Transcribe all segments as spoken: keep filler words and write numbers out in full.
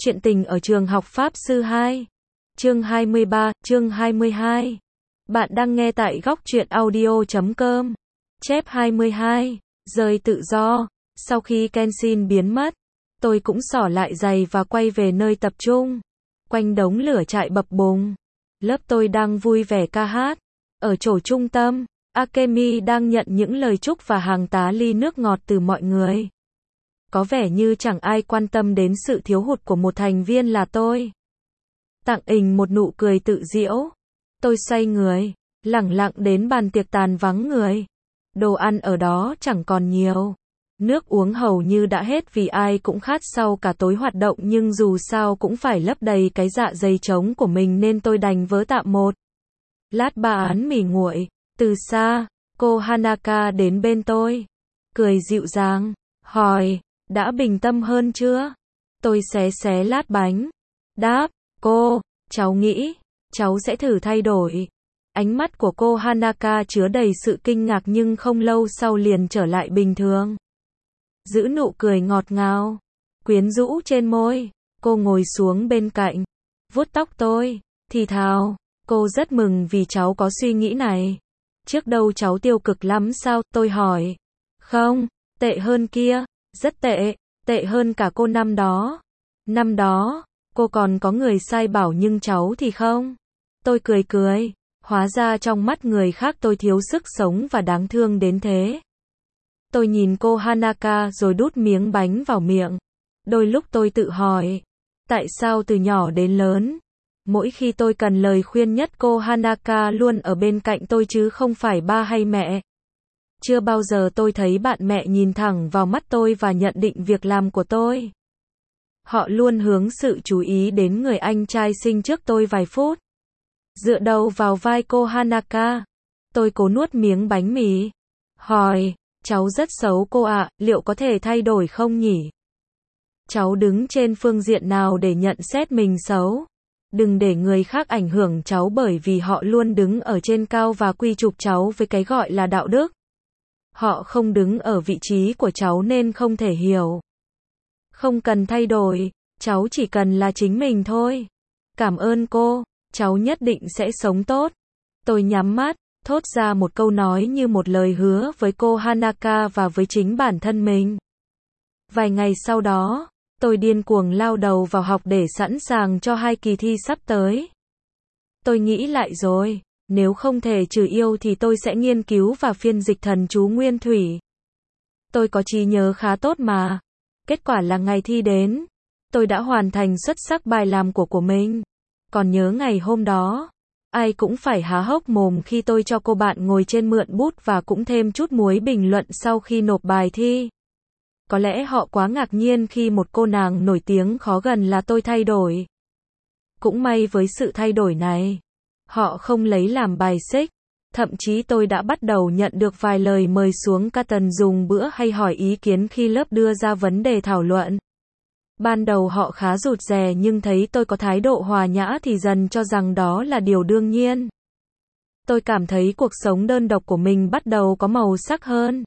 Chuyện tình ở trường học Pháp Sư hai. Chương hai mươi ba, chương hai mươi hai. Bạn đang nghe tại góc truyện audio chấm com. Chép hai mươi hai. Rơi tự do. Sau khi Kenshin biến mất, tôi cũng xỏ lại giày và quay về nơi tập trung. Quanh đống lửa trại bập bùng. Lớp tôi đang vui vẻ ca hát. Ở chỗ trung tâm, Akemi đang nhận những lời chúc và hàng tá ly nước ngọt từ mọi người. Có vẻ như chẳng ai quan tâm đến sự thiếu hụt của một thành viên là tôi. Tặng ình một nụ cười tự giễu. Tôi xoay người, lẳng lặng đến bàn tiệc tàn vắng người. Đồ ăn ở đó chẳng còn nhiều. Nước uống hầu như đã hết vì ai cũng khát sau cả tối hoạt động, nhưng dù sao cũng phải lấp đầy cái dạ dày trống của mình nên tôi đành vớ tạm một lát ba án mì nguội. Từ xa, cô Hanaka đến bên tôi, cười dịu dàng, hỏi, đã bình tâm hơn chưa? Tôi xé xé lát bánh, đáp, cô, cháu nghĩ, cháu sẽ thử thay đổi. Ánh mắt của cô Hanaka chứa đầy sự kinh ngạc nhưng không lâu sau liền trở lại bình thường. Giữ nụ cười ngọt ngào, quyến rũ trên môi, cô ngồi xuống bên cạnh, vuốt tóc tôi, thì thào, cô rất mừng vì cháu có suy nghĩ này. Trước đâu cháu tiêu cực lắm sao? Tôi hỏi. Không, tệ hơn kia, rất tệ, tệ hơn cả cô năm đó. Năm đó, cô còn có người sai bảo nhưng cháu thì không. Tôi cười cười, hóa ra trong mắt người khác tôi thiếu sức sống và đáng thương đến thế. Tôi nhìn cô Hanaka rồi đút miếng bánh vào miệng. Đôi lúc tôi tự hỏi, tại sao từ nhỏ đến lớn, mỗi khi tôi cần lời khuyên nhất cô Hanaka luôn ở bên cạnh tôi chứ không phải ba hay mẹ. Chưa bao giờ tôi thấy bạn mẹ nhìn thẳng vào mắt tôi và nhận định việc làm của tôi. Họ luôn hướng sự chú ý đến người anh trai sinh trước tôi vài phút. Dựa đầu vào vai cô Hanaka, tôi cố nuốt miếng bánh mì. Hỏi, cháu rất xấu cô ạ, liệu có thể thay đổi không nhỉ? Cháu đứng trên phương diện nào để nhận xét mình xấu? Đừng để người khác ảnh hưởng cháu bởi vì họ luôn đứng ở trên cao và quy chụp cháu với cái gọi là đạo đức. Họ không đứng ở vị trí của cháu nên không thể hiểu. Không cần thay đổi, cháu chỉ cần là chính mình thôi. Cảm ơn cô, cháu nhất định sẽ sống tốt. Tôi nhắm mắt, thốt ra một câu nói như một lời hứa với cô Hanaka và với chính bản thân mình. Vài ngày sau đó, tôi điên cuồng lao đầu vào học để sẵn sàng cho hai kỳ thi sắp tới. Tôi nghĩ lại rồi, nếu không thể trừ yêu thì tôi sẽ nghiên cứu và phiên dịch thần chú Nguyên Thủy. Tôi có trí nhớ khá tốt mà. Kết quả là ngày thi đến, tôi đã hoàn thành xuất sắc bài làm của của mình. Còn nhớ ngày hôm đó, ai cũng phải há hốc mồm khi tôi cho cô bạn ngồi trên mượn bút và cũng thêm chút muối bình luận sau khi nộp bài thi. Có lẽ họ quá ngạc nhiên khi một cô nàng nổi tiếng khó gần là tôi thay đổi. Cũng may với sự thay đổi này, họ không lấy làm bài xích. Thậm chí tôi đã bắt đầu nhận được vài lời mời xuống Canton dùng bữa hay hỏi ý kiến khi lớp đưa ra vấn đề thảo luận. Ban đầu họ khá rụt rè nhưng thấy tôi có thái độ hòa nhã thì dần cho rằng đó là điều đương nhiên. Tôi cảm thấy cuộc sống đơn độc của mình bắt đầu có màu sắc hơn.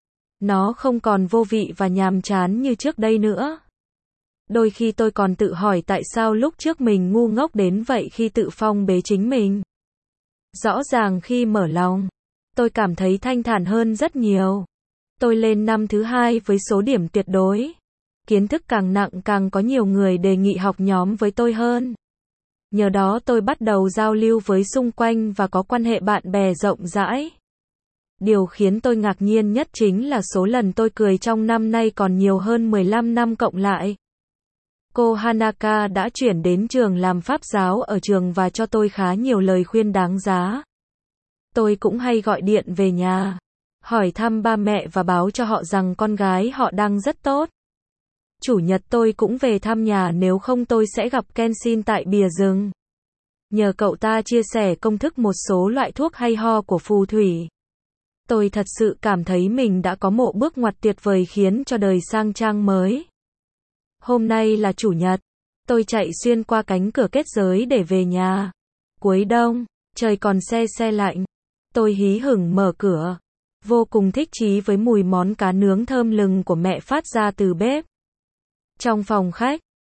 Nó không còn vô vị và nhàm chán như trước đây nữa. Đôi khi tôi còn tự hỏi tại sao lúc trước mình ngu ngốc đến vậy khi tự phong bế chính mình. Rõ ràng khi mở lòng, tôi cảm thấy thanh thản hơn rất nhiều. Tôi lên năm thứ hai với số điểm tuyệt đối. Kiến thức càng nặng càng có nhiều người đề nghị học nhóm với tôi hơn. Nhờ đó tôi bắt đầu giao lưu với xung quanh và có quan hệ bạn bè rộng rãi. Điều khiến tôi ngạc nhiên nhất chính là số lần tôi cười trong năm nay còn nhiều hơn mười lăm năm cộng lại. Cô Hanaka đã chuyển đến trường làm pháp giáo ở trường và cho tôi khá nhiều lời khuyên đáng giá. Tôi cũng hay gọi điện về nhà, hỏi thăm ba mẹ và báo cho họ rằng con gái họ đang rất tốt. Chủ nhật tôi cũng về thăm nhà, nếu không tôi sẽ gặp Kenshin tại bìa rừng. Nhờ cậu ta chia sẻ công thức một số loại thuốc hay ho của phù thủy. Tôi thật sự cảm thấy mình đã có một bước ngoặt tuyệt vời khiến cho đời sang trang mới. Hôm nay là chủ nhật, tôi chạy xuyên qua cánh cửa kết giới để về nhà. Cuối đông, trời còn se se lạnh. Tôi hí hửng mở cửa, vô cùng thích chí với mùi món cá nướng thơm lừng của mẹ phát ra từ bếp. Trong phòng khách,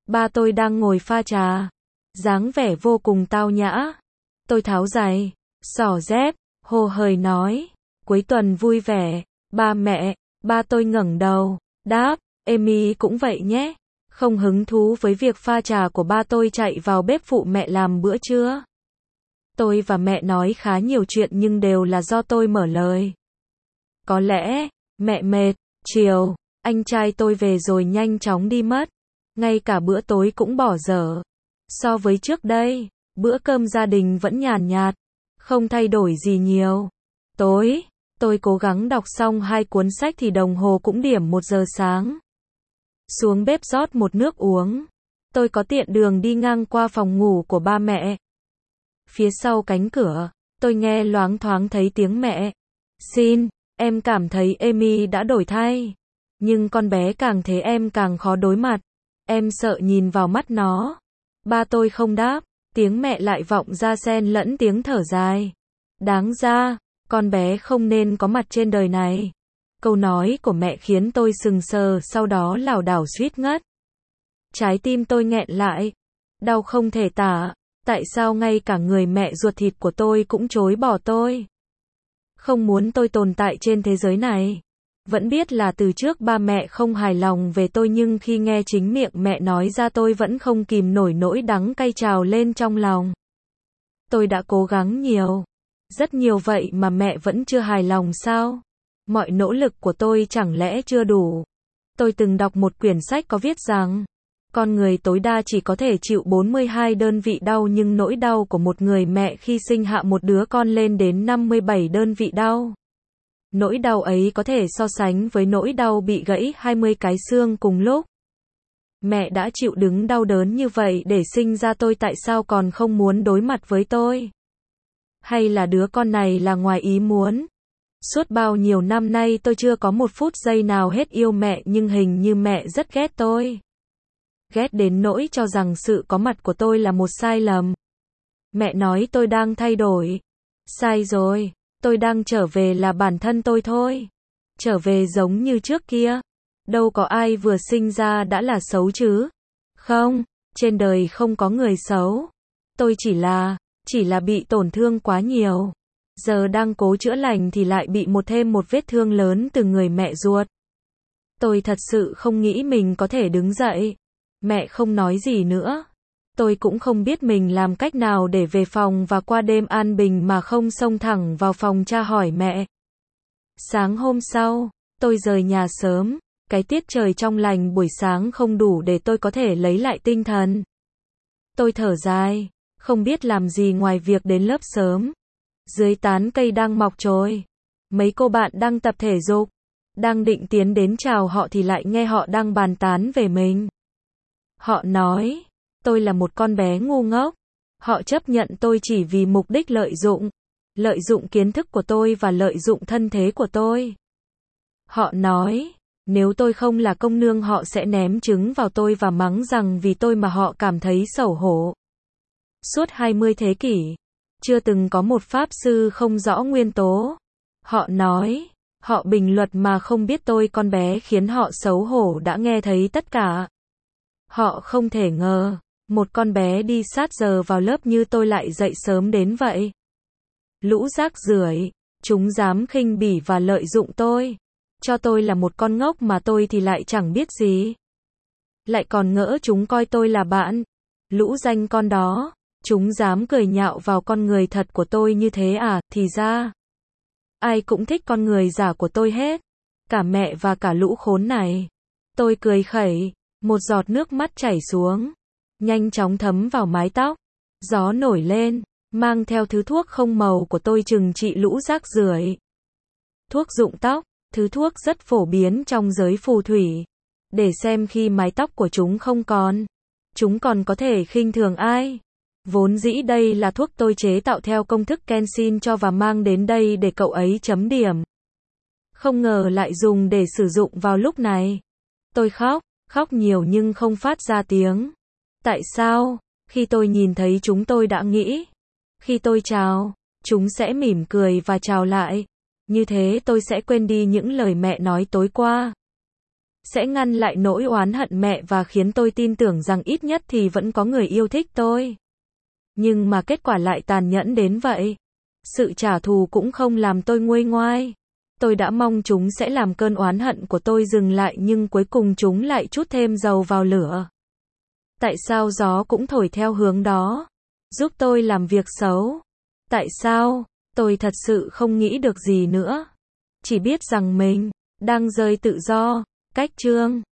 Ba tôi đang ngồi pha trà, dáng vẻ vô cùng tao nhã. Tôi tháo giày, xỏ dép, hồ hởi nói, cuối tuần vui vẻ, ba mẹ. Ba tôi ngẩng đầu, đáp, Amy cũng vậy nhé. Không hứng thú với việc pha trà của ba tôi, chạy vào bếp phụ mẹ làm bữa trưa. Tôi và mẹ nói khá nhiều chuyện nhưng đều là do tôi mở lời. Có lẽ, mẹ mệt, chiều, anh trai tôi về rồi nhanh chóng đi mất. Ngay cả bữa tối cũng bỏ dở. So với trước đây, bữa cơm gia đình vẫn nhàn nhạt, không thay đổi gì nhiều. Tối, tôi cố gắng đọc xong hai cuốn sách thì đồng hồ cũng điểm một giờ sáng. Xuống bếp rót một nước uống. Tôi có tiện đường đi ngang qua phòng ngủ của ba mẹ. Phía sau cánh cửa, tôi nghe loáng thoáng thấy tiếng mẹ. Xin, em cảm thấy Amy đã đổi thay. Nhưng con bé càng thế em càng khó đối mặt. Em sợ nhìn vào mắt nó. Ba tôi không đáp, tiếng mẹ lại vọng ra xen lẫn tiếng thở dài. Đáng ra, con bé không nên có mặt trên đời này. Câu nói của mẹ khiến tôi sừng sờ, sau đó lảo đảo suýt ngất. Trái tim tôi nghẹn lại. Đau không thể tả. Tại sao ngay cả người mẹ ruột thịt của tôi cũng chối bỏ tôi? Không muốn tôi tồn tại trên thế giới này. Vẫn biết là từ trước ba mẹ không hài lòng về tôi, nhưng khi nghe chính miệng mẹ nói ra tôi vẫn không kìm nổi nỗi đắng cay trào lên trong lòng. Tôi đã cố gắng nhiều, rất nhiều vậy mà mẹ vẫn chưa hài lòng sao? Mọi nỗ lực của tôi chẳng lẽ chưa đủ? Tôi từng đọc một quyển sách có viết rằng, con người tối đa chỉ có thể chịu bốn mươi hai đơn vị đau, nhưng nỗi đau của một người mẹ khi sinh hạ một đứa con lên đến năm mươi bảy đơn vị đau. Nỗi đau ấy có thể so sánh với nỗi đau bị gãy hai mươi cái xương cùng lúc. Mẹ đã chịu đựng đau đớn như vậy để sinh ra tôi, tại sao còn không muốn đối mặt với tôi? Hay là đứa con này là ngoài ý muốn? Suốt bao nhiêu năm nay tôi chưa có một phút giây nào hết yêu mẹ, nhưng hình như mẹ rất ghét tôi. Ghét đến nỗi cho rằng sự có mặt của tôi là một sai lầm. Mẹ nói tôi đang thay đổi. Sai rồi, tôi đang trở về là bản thân tôi thôi. Trở về giống như trước kia. Đâu có ai vừa sinh ra đã là xấu chứ. Không, trên đời không có người xấu. Tôi chỉ là, chỉ là bị tổn thương quá nhiều. Giờ đang cố chữa lành thì lại bị một thêm một vết thương lớn từ người mẹ ruột. Tôi thật sự không nghĩ mình có thể đứng dậy. Mẹ không nói gì nữa. Tôi cũng không biết mình làm cách nào để về phòng và qua đêm an bình mà không xông thẳng vào phòng tra hỏi mẹ. Sáng hôm sau, tôi rời nhà sớm. Cái tiết trời trong lành buổi sáng không đủ để tôi có thể lấy lại tinh thần. Tôi thở dài, không biết làm gì ngoài việc đến lớp sớm. Dưới tán cây đang mọc chồi, mấy cô bạn đang tập thể dục. Đang định tiến đến chào họ thì lại nghe họ đang bàn tán về mình. Họ nói, tôi là một con bé ngu ngốc. Họ chấp nhận tôi chỉ vì mục đích lợi dụng. Lợi dụng kiến thức của tôi và lợi dụng thân thế của tôi. Họ nói, nếu tôi không là công nương họ sẽ ném trứng vào tôi và mắng rằng vì tôi mà họ cảm thấy xấu hổ. Suốt hai mươi thế kỷ, chưa từng có một pháp sư không rõ nguyên tố. Họ nói, họ bình luật mà không biết tôi con bé khiến họ xấu hổ đã nghe thấy tất cả. Họ không thể ngờ, một con bé đi sát giờ vào lớp như tôi lại dậy sớm đến vậy. Lũ rác rưởi, chúng dám khinh bỉ và lợi dụng tôi. Cho tôi là một con ngốc mà tôi thì lại chẳng biết gì. Lại còn ngỡ chúng coi tôi là bạn. Lũ danh con đó, chúng dám cười nhạo vào con người thật của tôi như thế à, thì ra. Ai cũng thích con người giả của tôi hết. Cả mẹ và cả lũ khốn này. Tôi cười khẩy, một giọt nước mắt chảy xuống. Nhanh chóng thấm vào mái tóc. Gió nổi lên, mang theo thứ thuốc không màu của tôi trừng trị lũ rác rưởi. Thuốc rụng tóc. Thứ thuốc rất phổ biến trong giới phù thủy. Để xem khi mái tóc của chúng không còn, chúng còn có thể khinh thường ai. Vốn dĩ đây là thuốc tôi chế tạo theo công thức Kenshin cho và mang đến đây để cậu ấy chấm điểm. Không ngờ lại dùng để sử dụng vào lúc này. Tôi khóc, khóc nhiều nhưng không phát ra tiếng. Tại sao? Khi tôi nhìn thấy chúng tôi đã nghĩ. Khi tôi chào, chúng sẽ mỉm cười và chào lại. Như thế tôi sẽ quên đi những lời mẹ nói tối qua. sẽ ngăn lại nỗi oán hận mẹ và khiến tôi tin tưởng rằng ít nhất thì vẫn có người yêu thích tôi. Nhưng mà kết quả lại tàn nhẫn đến vậy. Sự trả thù cũng không làm tôi nguôi ngoai. Tôi đã mong chúng sẽ làm cơn oán hận của tôi dừng lại nhưng cuối cùng chúng lại trút thêm dầu vào lửa. Tại sao gió cũng thổi theo hướng đó? Giúp tôi làm việc xấu. Tại sao? Tôi thật sự không nghĩ được gì nữa. Chỉ biết rằng mình đang rơi tự do. Cách chương